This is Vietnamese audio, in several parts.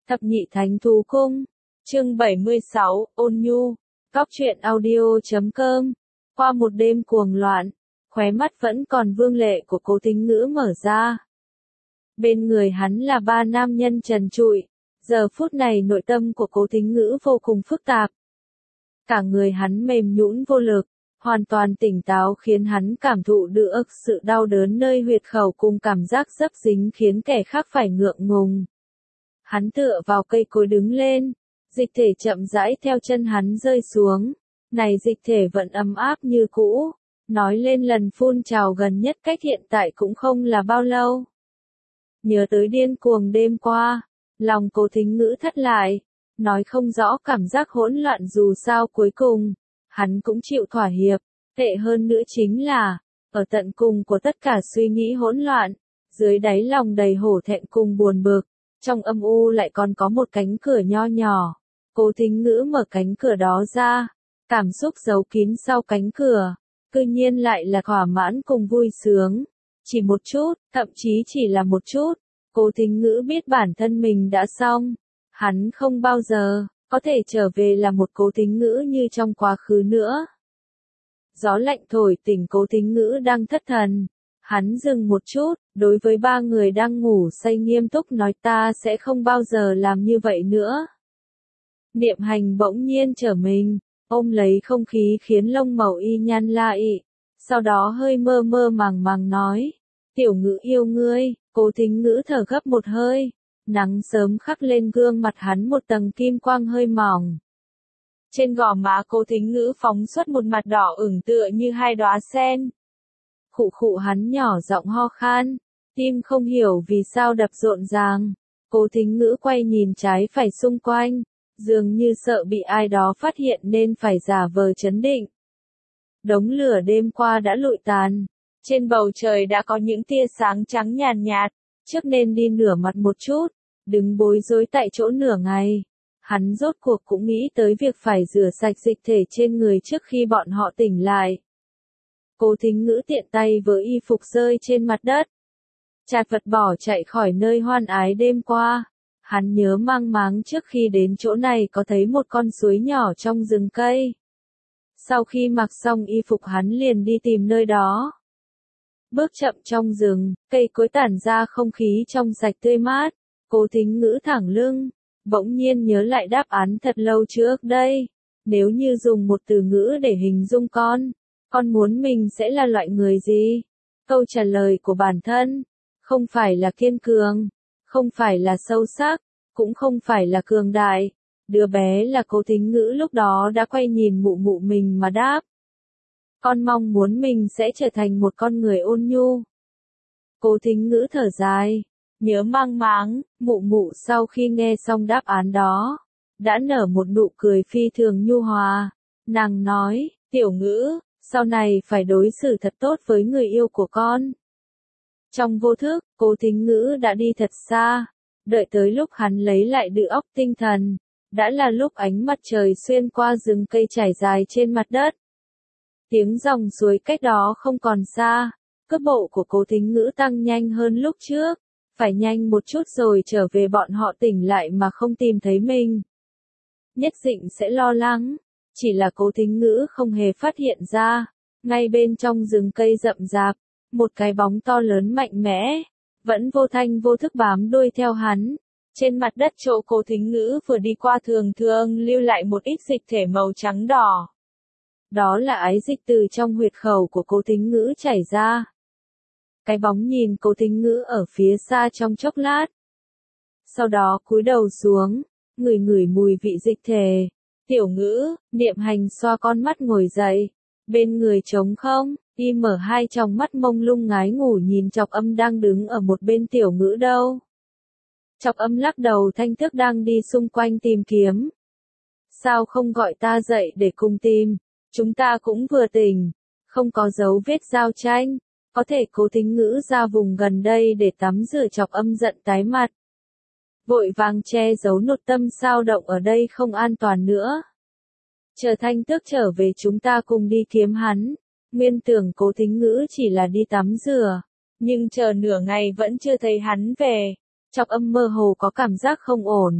Thập nhị thánh thú cung. Chương 76, ôn nhu. Cóc truyện audio.com. Qua một đêm cuồng loạn, khóe mắt vẫn còn vương lệ của Cố Thính Ngữ mở ra. Bên người hắn là ba nam nhân trần trụi. Giờ phút này nội tâm của Cố Thính Ngữ vô cùng phức tạp. Cả người hắn mềm nhũn vô lực, hoàn toàn tỉnh táo khiến hắn cảm thụ được sự đau đớn nơi huyệt khẩu cùng cảm giác dấp dính khiến kẻ khác phải ngượng ngùng. Hắn tựa vào cây cối đứng lên, dịch thể chậm rãi theo chân hắn rơi xuống. Này dịch thể vẫn ấm áp như cũ, nói lên lần phun trào gần nhất cách hiện tại cũng không là bao lâu. Nhớ tới điên cuồng đêm qua, lòng Cố Thính Ngữ thắt lại, nói không rõ cảm giác hỗn loạn dù sao cuối cùng, hắn cũng chịu thỏa hiệp, tệ hơn nữa chính là, ở tận cùng của tất cả suy nghĩ hỗn loạn, dưới đáy lòng đầy hổ thẹn cùng buồn bực, trong âm u lại còn có một cánh cửa nho nhỏ. Cố Thính Ngữ mở cánh cửa đó ra, cảm xúc giấu kín sau cánh cửa, cư nhiên lại là thỏa mãn cùng vui sướng. Chỉ một chút, thậm chí chỉ là một chút, Cố Thính Ngữ biết bản thân mình đã xong. Hắn không bao giờ có thể trở về là một Cố Thính Ngữ như trong quá khứ nữa. Gió lạnh thổi tỉnh Cố Thính Ngữ đang thất thần. Hắn dừng một chút, đối với ba người đang ngủ say nghiêm túc nói ta sẽ không bao giờ làm như vậy nữa. Niệm Hành bỗng nhiên trở mình, ôm lấy không khí khiến lông màu y nhăn lại, sau đó hơi mơ mơ màng màng nói, Tiểu Ngữ yêu ngươi. Cố Thính Ngữ thở gấp một hơi, nắng sớm khắc lên gương mặt hắn một tầng kim quang hơi mỏng. Trên gò má Cố Thính Ngữ phóng xuất một mặt đỏ ửng tựa như hai đóa sen. Khụ khụ hắn nhỏ giọng ho khan, tim không hiểu vì sao đập rộn ràng. Cố Thính Ngữ quay nhìn trái phải xung quanh, dường như sợ bị ai đó phát hiện nên phải giả vờ trấn định. Đống lửa đêm qua đã lụi tàn, trên bầu trời đã có những tia sáng trắng nhàn nhạt, trước nên đi nửa mặt một chút, đứng bối rối tại chỗ nửa ngày. Hắn rốt cuộc cũng nghĩ tới việc phải rửa sạch dịch thể trên người trước khi bọn họ tỉnh lại. Cố Thính Ngữ tiện tay với y phục rơi trên mặt đất, chặt vật bỏ chạy khỏi nơi hoan ái đêm qua. Hắn nhớ mang máng trước khi đến chỗ này có thấy một con suối nhỏ trong rừng cây. Sau khi mặc xong y phục hắn liền đi tìm nơi đó. Bước chậm trong rừng, cây cối tản ra không khí trong sạch tươi mát. Cố Thính Ngữ thẳng lưng, bỗng nhiên nhớ lại đáp án thật lâu trước đây. Nếu như dùng một từ ngữ để hình dung con muốn mình sẽ là loại người gì? Câu trả lời của bản thân, không phải là kiên cường, không phải là sâu sắc, cũng không phải là cường đại. Đứa bé là Cố Thính Ngữ lúc đó đã quay nhìn mụ mụ mình mà đáp. Con mong muốn mình sẽ trở thành một con người ôn nhu. Cố Thính Ngữ thở dài, nhớ mang máng, mụ mụ sau khi nghe xong đáp án đó, đã nở một nụ cười phi thường nhu hòa. Nàng nói, Tiểu Ngữ, sau này phải đối xử thật tốt với người yêu của con. Trong vô thức, Cố Thính Ngữ đã đi thật xa, đợi tới lúc hắn lấy lại được óc tinh thần, đã là lúc ánh mặt trời xuyên qua rừng cây trải dài trên mặt đất. Tiếng dòng suối cách đó không còn xa, cước bộ của Cố Thính Ngữ tăng nhanh hơn lúc trước, phải nhanh một chút rồi trở về bọn họ tỉnh lại mà không tìm thấy mình. Nhất định sẽ lo lắng, chỉ là Cố Thính Ngữ không hề phát hiện ra, ngay bên trong rừng cây rậm rạp, một cái bóng to lớn mạnh mẽ, vẫn vô thanh vô thức bám đuôi theo hắn. Trên mặt đất chỗ Cố Thính Ngữ vừa đi qua thường thường lưu lại một ít dịch thể màu trắng đỏ. Đó là ái dịch từ trong huyệt khẩu của Cố Thính Ngữ chảy ra. Cái bóng nhìn Cố Thính Ngữ ở phía xa trong chốc lát. Sau đó cúi đầu xuống, ngửi ngửi mùi vị dịch thể. Tiểu Ngữ, Niệm Hành xoa con mắt ngồi dậy. Bên người trống không, y mở hai tròng mắt mông lung ngái ngủ nhìn Chọc Âm đang đứng ở một bên. Tiểu Ngữ đâu? Chọc Âm lắc đầu thanh thức đang đi xung quanh tìm kiếm. Sao không gọi ta dậy để cùng tìm? Chúng ta cũng vừa tỉnh, không có dấu vết giao tranh, có thể Cố Thính Ngữ ra vùng gần đây để tắm rửa. Chọc Âm giận tái mặt, vội vàng che giấu nội tâm sao động ở đây không an toàn nữa. Chờ Thanh Tước trở về chúng ta cùng đi kiếm hắn. Nguyên tưởng Cố Thính Ngữ chỉ là đi tắm rửa, nhưng chờ nửa ngày vẫn chưa thấy hắn về. Chọc Âm mơ hồ có cảm giác không ổn,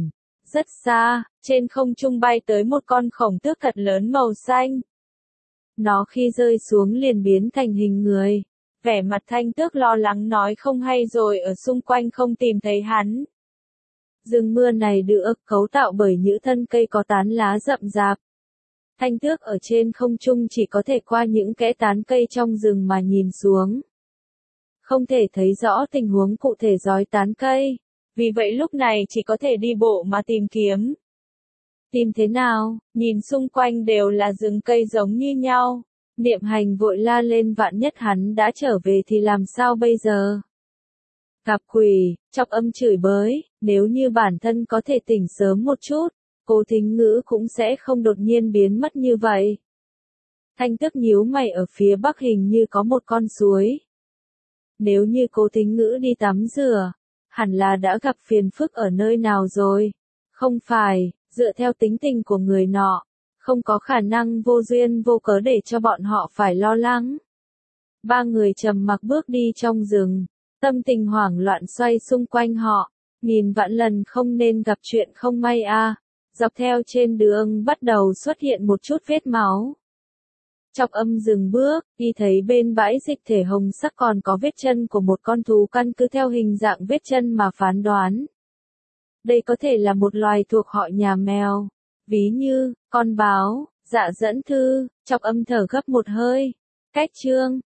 Rất xa, trên không trung bay tới một con khổng tước thật lớn màu xanh. Nó khi rơi xuống liền biến thành hình người. Vẻ mặt Thanh Tước lo lắng nói không hay rồi ở xung quanh không tìm thấy hắn. Rừng mưa này được cấu tạo bởi những thân cây có tán lá rậm rạp. Thanh Tước ở trên không trung chỉ có thể qua những kẽ tán cây trong rừng mà nhìn xuống. Không thể thấy rõ tình huống cụ thể roi tán cây. Vì vậy lúc này chỉ có thể đi bộ mà tìm kiếm. Tìm thế nào, nhìn xung quanh đều là rừng cây giống như nhau. Niệm Hành vội la lên vạn nhất hắn đã trở về thì làm sao bây giờ? Gặp quỷ, Chọc Âm chửi bới, nếu như bản thân có thể tỉnh sớm một chút, Cố Thính Ngữ cũng sẽ không đột nhiên biến mất như vậy. Thanh Tước nhíu mày ở phía bắc hình như có một con suối. Nếu như Cố Thính Ngữ đi tắm rửa, hẳn là đã gặp phiền phức ở nơi nào rồi. Không phải, dựa theo tính tình của người nọ, không có khả năng vô duyên vô cớ để cho bọn họ phải lo lắng. Ba người trầm mặc bước đi trong rừng, tâm tình hoảng loạn xoay xung quanh họ, nghìn vạn lần không nên gặp chuyện không may a. Dọc theo trên đường bắt đầu xuất hiện một chút vết máu. Chọc Âm dừng bước, đi thấy bên bãi dịch thể hồng sắc còn có vết chân của một con thú, căn cứ theo hình dạng vết chân mà phán đoán. Đây có thể là một loài thuộc họ nhà mèo, ví như con báo, Dạ Dẫn Thư. Chọc Âm thở gấp một hơi. Cách chương